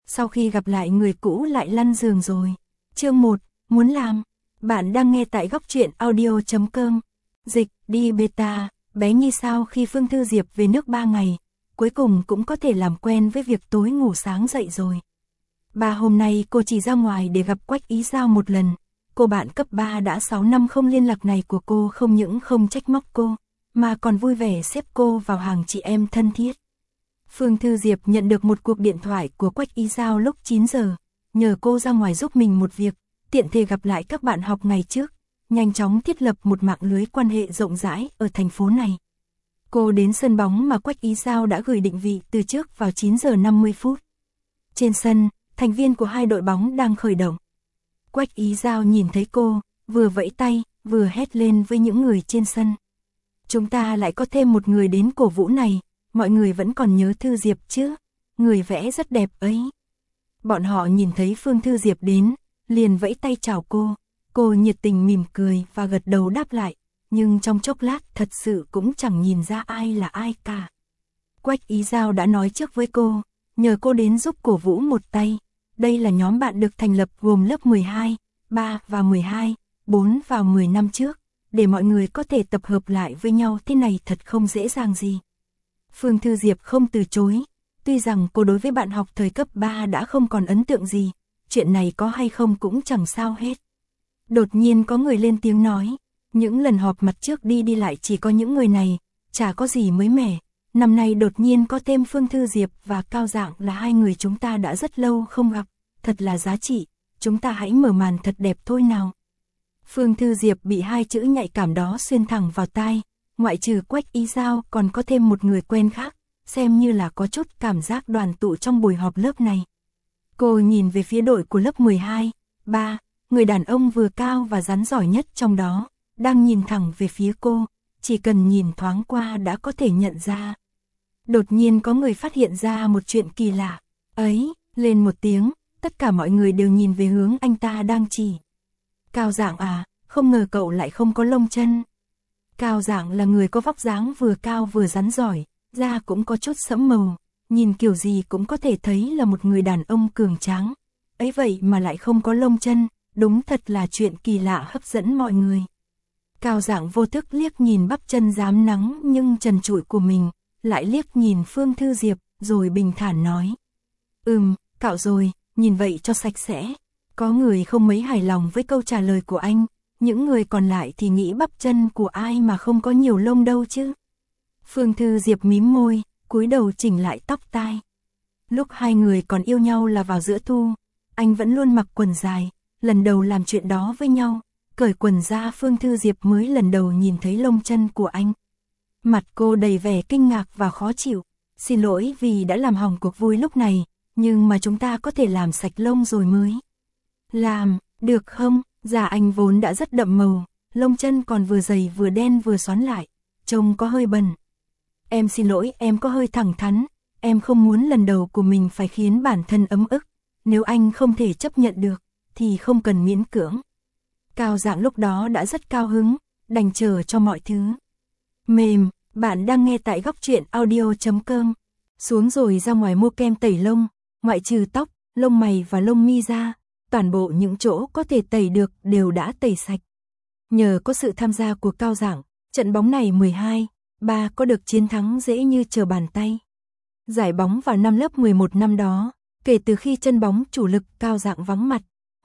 sau khi gặp lại người cũ lại lăn giường rồi. Chương 1, muốn làm. Bạn đang nghe tại góc truyện audio.com. Dịch, đi beta, bé Nhi sao khi Phương Thư Diệp về nước 3 ngày, cuối cùng cũng có thể làm quen với việc tối ngủ sáng dậy rồi. Hôm nay cô chỉ ra ngoài để gặp Quách Ý Giao một lần. Cô bạn cấp 3 đã 6 năm không liên lạc này của cô không những không trách móc cô, mà còn vui vẻ xếp cô vào hàng chị em thân thiết. Phương Thư Diệp nhận được một cuộc điện thoại của Quách Ý Giao lúc 9 giờ, nhờ cô ra ngoài giúp mình một việc, tiện thể gặp lại các bạn học ngày trước, nhanh chóng thiết lập một mạng lưới quan hệ rộng rãi ở thành phố này. Cô đến sân bóng mà Quách Ý Giao đã gửi định vị từ trước vào 9 giờ 50 phút. Trên sân, thành viên của hai đội bóng đang khởi động. Quách Ý Giao nhìn thấy cô, vừa vẫy tay, vừa hét lên với những người trên sân. Chúng ta lại có thêm một người đến cổ vũ này, mọi người vẫn còn nhớ Thư Diệp chứ, người vẽ rất đẹp ấy. Bọn họ nhìn thấy Phương Thư Diệp đến, liền vẫy tay chào cô nhiệt tình mỉm cười và gật đầu đáp lại, nhưng trong chốc lát thật sự cũng chẳng nhìn ra ai là ai cả. Quách Ý Giao đã nói trước với cô, nhờ cô đến giúp cổ vũ một tay. Đây là nhóm bạn được thành lập gồm lớp 12, 3 và 12, 4 vào 10 năm trước, để mọi người có thể tập hợp lại với nhau thế này thật không dễ dàng gì. Phương Thư Diệp không từ chối, tuy rằng cô đối với bạn học thời cấp 3 đã không còn ấn tượng gì, chuyện này có hay không cũng chẳng sao hết. Đột nhiên có người lên tiếng nói, những lần họp mặt trước đi lại chỉ có những người này, chả có gì mới mẻ. Năm nay đột nhiên có thêm Phương Thư Diệp và Cao Dạng là hai người chúng ta đã rất lâu không gặp, thật là giá trị, chúng ta hãy mở màn thật đẹp thôi nào. Phương Thư Diệp bị hai chữ nhạy cảm đó xuyên thẳng vào tai, ngoại trừ Quách Ý Giao còn có thêm một người quen khác, xem như là có chút cảm giác đoàn tụ trong buổi họp lớp này. Cô nhìn về phía đội của lớp 12, 3, người đàn ông vừa cao và rắn giỏi nhất trong đó, đang nhìn thẳng về phía cô, chỉ cần nhìn thoáng qua đã có thể nhận ra. Đột nhiên có người phát hiện ra một chuyện kỳ lạ, ấy, lên một tiếng, tất cả mọi người đều nhìn về hướng anh ta đang chỉ. Cao Dạng à, không ngờ cậu lại không có lông chân. Cao Dạng là người có vóc dáng vừa cao vừa rắn giỏi, da cũng có chút sẫm màu, nhìn kiểu gì cũng có thể thấy là một người đàn ông cường tráng. Ấy vậy mà lại không có lông chân, đúng thật là chuyện kỳ lạ hấp dẫn mọi người. Cao Dạng vô thức liếc nhìn bắp chân rám nắng nhưng trần trụi của mình, lại liếc nhìn Phương Thư Diệp, rồi bình thản nói. Cạo rồi, nhìn vậy cho sạch sẽ. Có người không mấy hài lòng với câu trả lời của anh, những người còn lại thì nghĩ bắp chân của ai mà không có nhiều lông đâu chứ. Phương Thư Diệp mím môi, cúi đầu chỉnh lại tóc tai. Lúc hai người còn yêu nhau là vào giữa thu, anh vẫn luôn mặc quần dài, lần đầu làm chuyện đó với nhau, cởi quần ra Phương Thư Diệp mới lần đầu nhìn thấy lông chân của anh. Mặt cô đầy vẻ kinh ngạc và khó chịu, xin lỗi vì đã làm hỏng cuộc vui lúc này, nhưng mà chúng ta có thể làm sạch lông rồi mới. Làm, được không? Da anh vốn đã rất đậm màu, lông chân còn vừa dày vừa đen vừa xoắn lại, trông có hơi bẩn. Em xin lỗi, em có hơi thẳng thắn, em không muốn lần đầu của mình phải khiến bản thân ấm ức, nếu anh không thể chấp nhận được, thì không cần miễn cưỡng. Cao Dạng lúc đó đã rất cao hứng, đành chờ cho mọi thứ mềm. Bạn đang nghe tại góc truyện audio.com. Xuống rồi ra ngoài mua kem tẩy lông, ngoại trừ tóc, lông mày và lông mi ra, toàn bộ những chỗ có thể tẩy được đều đã tẩy sạch. Nhờ có sự tham gia của Cao Dạng, trận bóng này 12-3 có được chiến thắng dễ như trở bàn tay. Giải bóng vào năm lớp 11 năm đó, kể từ khi chân bóng chủ lực Cao Dạng vắng mặt,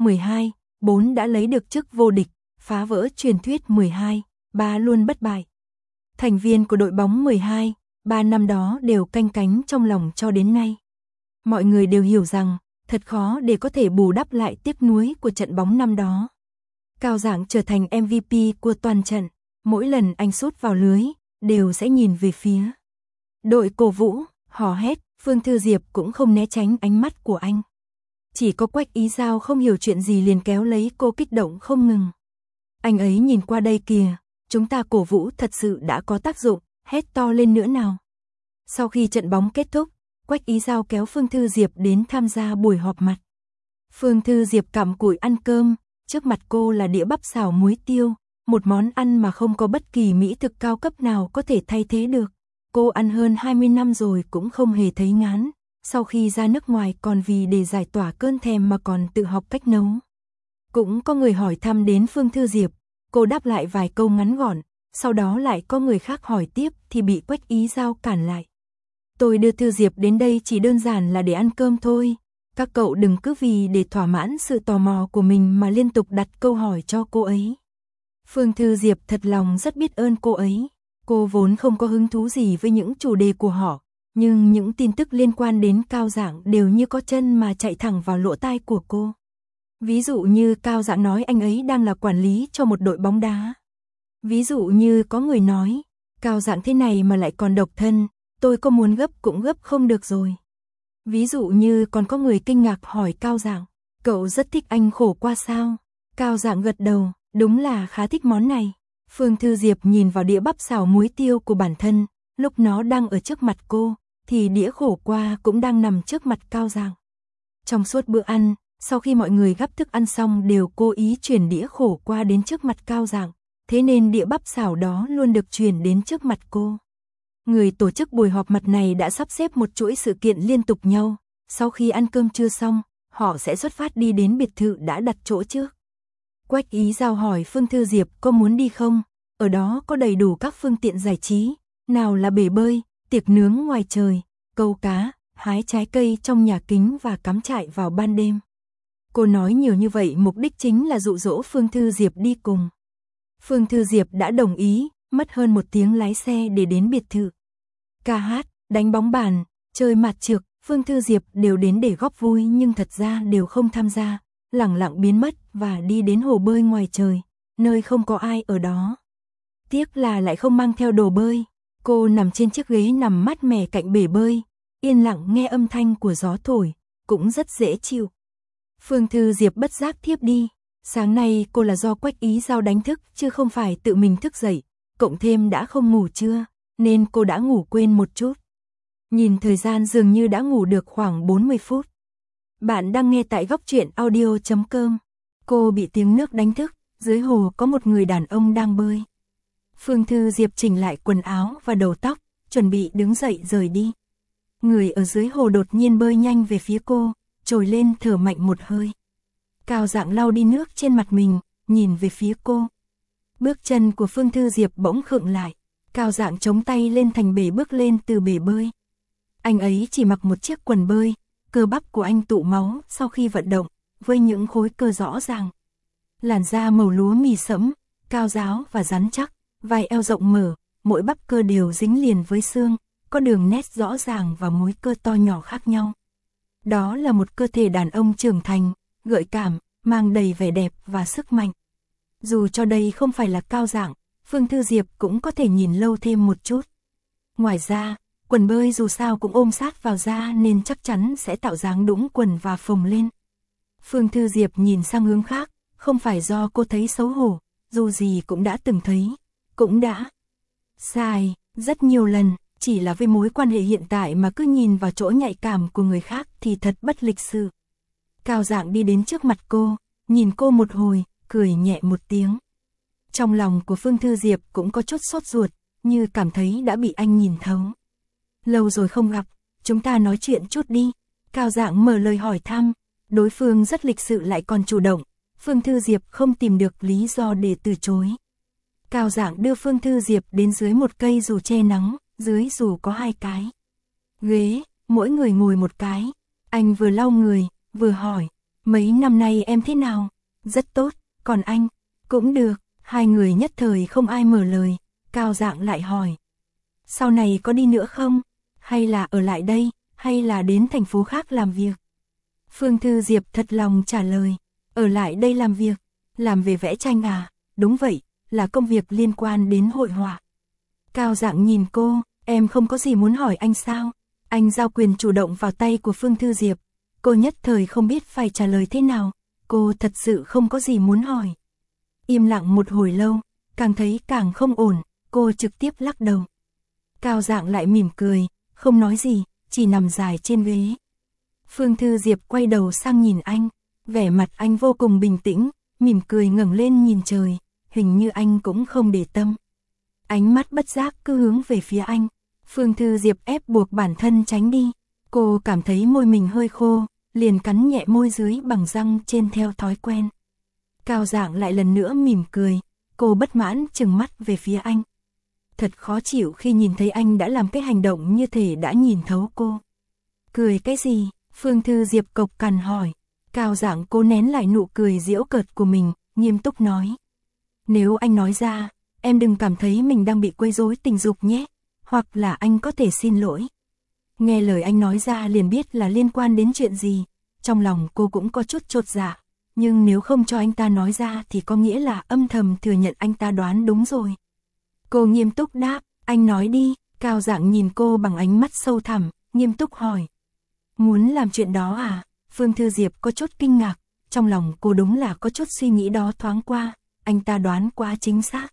12-4 đã lấy được chức vô địch, phá vỡ truyền thuyết 12-3 luôn bất bại. Thành viên của đội bóng 12-3 năm đó đều canh cánh trong lòng cho đến nay. Mọi người đều hiểu rằng, thật khó để có thể bù đắp lại tiếc nuối của trận bóng năm đó. Cao Dạng trở thành MVP của toàn trận, mỗi lần anh sút vào lưới, đều sẽ nhìn về phía đội cổ vũ, hò hét. Phương Thư Diệp cũng không né tránh ánh mắt của anh. Chỉ có Quách Ý Giao không hiểu chuyện gì liền kéo lấy cô kích động không ngừng. Anh ấy nhìn qua đây kìa, chúng ta cổ vũ thật sự đã có tác dụng, hét to lên nữa nào. Sau khi trận bóng kết thúc, Quách Ý Giao kéo Phương Thư Diệp đến tham gia buổi họp mặt. Phương Thư Diệp cặm cụi ăn cơm, trước mặt cô là đĩa bắp xào muối tiêu, một món ăn mà không có bất kỳ mỹ thực cao cấp nào có thể thay thế được. Cô ăn hơn 20 năm rồi cũng không hề thấy ngán, sau khi ra nước ngoài còn vì để giải tỏa cơn thèm mà còn tự học cách nấu. Cũng có người hỏi thăm đến Phương Thư Diệp, cô đáp lại vài câu ngắn gọn, sau đó lại có người khác hỏi tiếp thì bị Quách Ý Giao cản lại. Tôi đưa Thư Diệp đến đây chỉ đơn giản là để ăn cơm thôi, các cậu đừng cứ vì để thỏa mãn sự tò mò của mình mà liên tục đặt câu hỏi cho cô ấy. Phương Thư Diệp thật lòng rất biết ơn cô ấy, cô vốn không có hứng thú gì với những chủ đề của họ, nhưng những tin tức liên quan đến Cao Dạng đều như có chân mà chạy thẳng vào lỗ tai của cô. Ví dụ như Cao Dạng nói anh ấy đang là quản lý cho một đội bóng đá. Ví dụ như có người nói, Cao Dạng thế này mà lại còn độc thân, tôi có muốn gấp cũng gấp không được rồi. Ví dụ như còn có người kinh ngạc hỏi Cao Dạng, cậu rất thích anh khổ qua sao? Cao Dạng gật đầu, đúng là khá thích món này. Phương Thư Diệp nhìn vào đĩa bắp xào muối tiêu của bản thân, lúc nó đang ở trước mặt cô, thì đĩa khổ qua cũng đang nằm trước mặt Cao Dạng. Trong suốt bữa ăn, sau khi mọi người gắp thức ăn xong đều cố ý chuyển đĩa khổ qua đến trước mặt Cao Dạng, thế nên đĩa bắp xào đó luôn được chuyển đến trước mặt cô. Người tổ chức buổi họp mặt này đã sắp xếp một chuỗi sự kiện liên tục nhau, sau khi ăn cơm trưa xong, họ sẽ xuất phát đi đến biệt thự đã đặt chỗ trước. Quách Ý Giao hỏi Phương Thư Diệp có muốn đi không, ở đó có đầy đủ các phương tiện giải trí, nào là bể bơi, tiệc nướng ngoài trời, câu cá, hái trái cây trong nhà kính và cắm trại vào ban đêm. Cô nói nhiều như vậy mục đích chính là dụ dỗ Phương Thư Diệp đi cùng. Phương Thư Diệp đã đồng ý, mất hơn 1 tiếng lái xe để đến biệt thự. Ca hát, đánh bóng bàn, chơi mạt trược, Phương Thư Diệp đều đến để góp vui nhưng thật ra đều không tham gia, lẳng lặng biến mất và đi đến hồ bơi ngoài trời, nơi không có ai ở đó. Tiếc là lại không mang theo đồ bơi, cô nằm trên chiếc ghế nằm mát mẻ cạnh bể bơi, yên lặng nghe âm thanh của gió thổi, cũng rất dễ chịu. Phương Thư Diệp bất giác thiếp đi, sáng nay cô là do Quách Ý Giao đánh thức chứ không phải tự mình thức dậy, cộng thêm đã không ngủ trưa, nên cô đã ngủ quên một chút. Nhìn thời gian dường như đã ngủ được khoảng 40 phút. Bạn đang nghe tại góc truyện audio.com. Cô bị tiếng nước đánh thức, dưới hồ có một người đàn ông đang bơi. Phương Thư Diệp chỉnh lại quần áo và đầu tóc, chuẩn bị đứng dậy rời đi. Người ở dưới hồ đột nhiên bơi nhanh về phía cô, trồi lên thở mạnh một hơi. Cao Dạng lau đi nước trên mặt mình, nhìn về phía cô. Bước chân của Phương Thư Diệp bỗng khựng lại, Cao Dạng chống tay lên thành bể bước lên từ bể bơi. Anh ấy chỉ mặc một chiếc quần bơi, cơ bắp của anh tụ máu sau khi vận động, với những khối cơ rõ ràng. Làn da màu lúa mì sẫm, cao ráo và rắn chắc, vai eo rộng mở, mỗi bắp cơ đều dính liền với xương, có đường nét rõ ràng và múi cơ to nhỏ khác nhau. Đó là một cơ thể đàn ông trưởng thành, gợi cảm, mang đầy vẻ đẹp và sức mạnh. Dù cho đây không phải là Cao Dạng, Phương Thư Diệp cũng có thể nhìn lâu thêm một chút. Ngoài ra, quần bơi dù sao cũng ôm sát vào da nên chắc chắn sẽ tạo dáng đũng quần và phồng lên. Phương Thư Diệp nhìn sang hướng khác, không phải do cô thấy xấu hổ, dù gì cũng đã từng thấy, cũng đã sai rất nhiều lần, chỉ là với mối quan hệ hiện tại mà cứ nhìn vào chỗ nhạy cảm của người khác thì thật bất lịch sự. Cao Dạng đi đến trước mặt cô, nhìn cô một hồi, cười nhẹ một tiếng. Trong lòng của Phương Thư Diệp cũng có chút sốt ruột, như cảm thấy đã bị anh nhìn thấu. Lâu rồi không gặp, chúng ta nói chuyện chút đi. Cao Dạng mở lời hỏi thăm, đối phương rất lịch sự lại còn chủ động, Phương Thư Diệp không tìm được lý do để từ chối. Cao Dạng đưa Phương Thư Diệp đến dưới một cây dù che nắng, dưới dù có 2 cái ghế, mỗi người ngồi một cái. Anh vừa lau người, vừa hỏi, mấy năm nay em thế nào? Rất tốt, còn anh? Cũng được. Hai người nhất thời không ai mở lời, Cao Dạng lại hỏi, sau này có đi nữa không? Hay là ở lại đây, hay là đến thành phố khác làm việc? Phương Thư Diệp thật lòng trả lời, ở lại đây làm việc, làm về vẽ tranh à? Đúng vậy, là công việc liên quan đến hội họa. Cao Dạng nhìn cô, em không có gì muốn hỏi anh sao? Anh giao quyền chủ động vào tay của Phương Thư Diệp, cô nhất thời không biết phải trả lời thế nào, cô thật sự không có gì muốn hỏi. Im lặng một hồi lâu, càng thấy càng không ổn, cô trực tiếp lắc đầu. Cao Dạng lại mỉm cười, không nói gì, chỉ nằm dài trên ghế. Phương Thư Diệp quay đầu sang nhìn anh, vẻ mặt anh vô cùng bình tĩnh, mỉm cười ngẩng lên nhìn trời, hình như anh cũng không để tâm. Ánh mắt bất giác cứ hướng về phía anh, Phương Thư Diệp ép buộc bản thân tránh đi. Cô cảm thấy môi mình hơi khô, liền cắn nhẹ môi dưới bằng răng trên theo thói quen. Cao Dạng lại lần nữa mỉm cười, cô bất mãn trừng mắt về phía anh. Thật khó chịu khi nhìn thấy anh đã làm cái hành động như thể đã nhìn thấu cô. Cười cái gì? Phương Thư Diệp cộc cằn hỏi. Cao Dạng cố nén lại nụ cười giễu cợt của mình, nghiêm túc nói. Nếu anh nói ra, em đừng cảm thấy mình đang bị quấy rối tình dục nhé, hoặc là anh có thể xin lỗi. Nghe lời anh nói ra liền biết là liên quan đến chuyện gì, trong lòng cô cũng có chút chột dạ, nhưng nếu không cho anh ta nói ra thì có nghĩa là âm thầm thừa nhận anh ta đoán đúng rồi. Cô nghiêm túc đáp, anh nói đi. Cao Dạng nhìn cô bằng ánh mắt sâu thẳm, nghiêm túc hỏi. Muốn làm chuyện đó à? Phương Thư Diệp có chút kinh ngạc, trong lòng cô đúng là có chút suy nghĩ đó thoáng qua, anh ta đoán quá chính xác.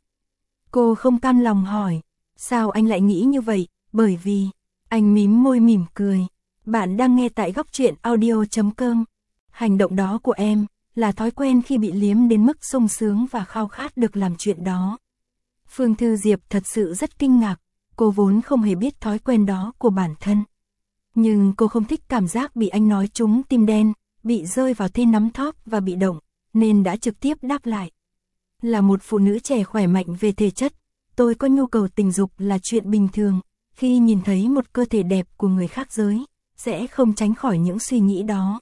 Cô không cam lòng hỏi, sao anh lại nghĩ như vậy? Bởi vì, anh mím môi mỉm cười. Bạn đang nghe tại góc truyện audio.com. Hành động đó của em là thói quen khi bị liếm đến mức sung sướng và khao khát được làm chuyện đó. Phương Thư Diệp thật sự rất kinh ngạc, cô vốn không hề biết thói quen đó của bản thân. Nhưng cô không thích cảm giác bị anh nói trúng tim đen, bị rơi vào thế nắm thóp và bị động, nên đã trực tiếp đáp lại. Là một phụ nữ trẻ khỏe mạnh về thể chất, tôi có nhu cầu tình dục là chuyện bình thường, khi nhìn thấy một cơ thể đẹp của người khác giới, sẽ không tránh khỏi những suy nghĩ đó.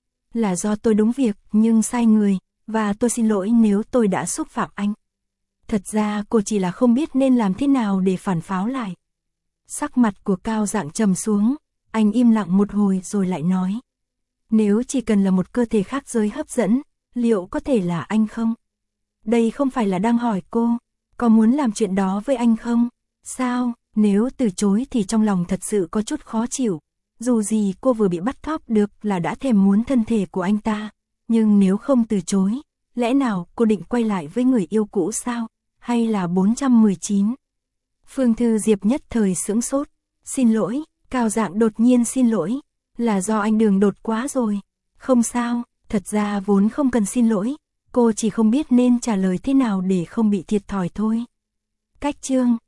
Là do tôi đúng việc nhưng sai người, và tôi xin lỗi nếu tôi đã xúc phạm anh. Thật ra cô chỉ là không biết nên làm thế nào để phản pháo lại. Sắc mặt của Cao Dạng trầm xuống, anh im lặng một hồi rồi lại nói. Nếu chỉ cần là một cơ thể khác giới hấp dẫn, liệu có thể là anh không? Đây không phải là đang hỏi cô, có muốn làm chuyện đó với anh không? Sao, nếu từ chối thì trong lòng thật sự có chút khó chịu. Dù gì cô vừa bị bắt cóc được là đã thèm muốn thân thể của anh ta. Nhưng nếu không từ chối, lẽ nào cô định quay lại với người yêu cũ sao? Hay là 419? Phương Thư Diệp nhất thời sững sốt. Xin lỗi, Cao Dạng đột nhiên xin lỗi. Là do anh đường đột quá rồi. Không sao, thật ra vốn không cần xin lỗi. Cô chỉ không biết nên trả lời thế nào để không bị thiệt thòi thôi. Cách chương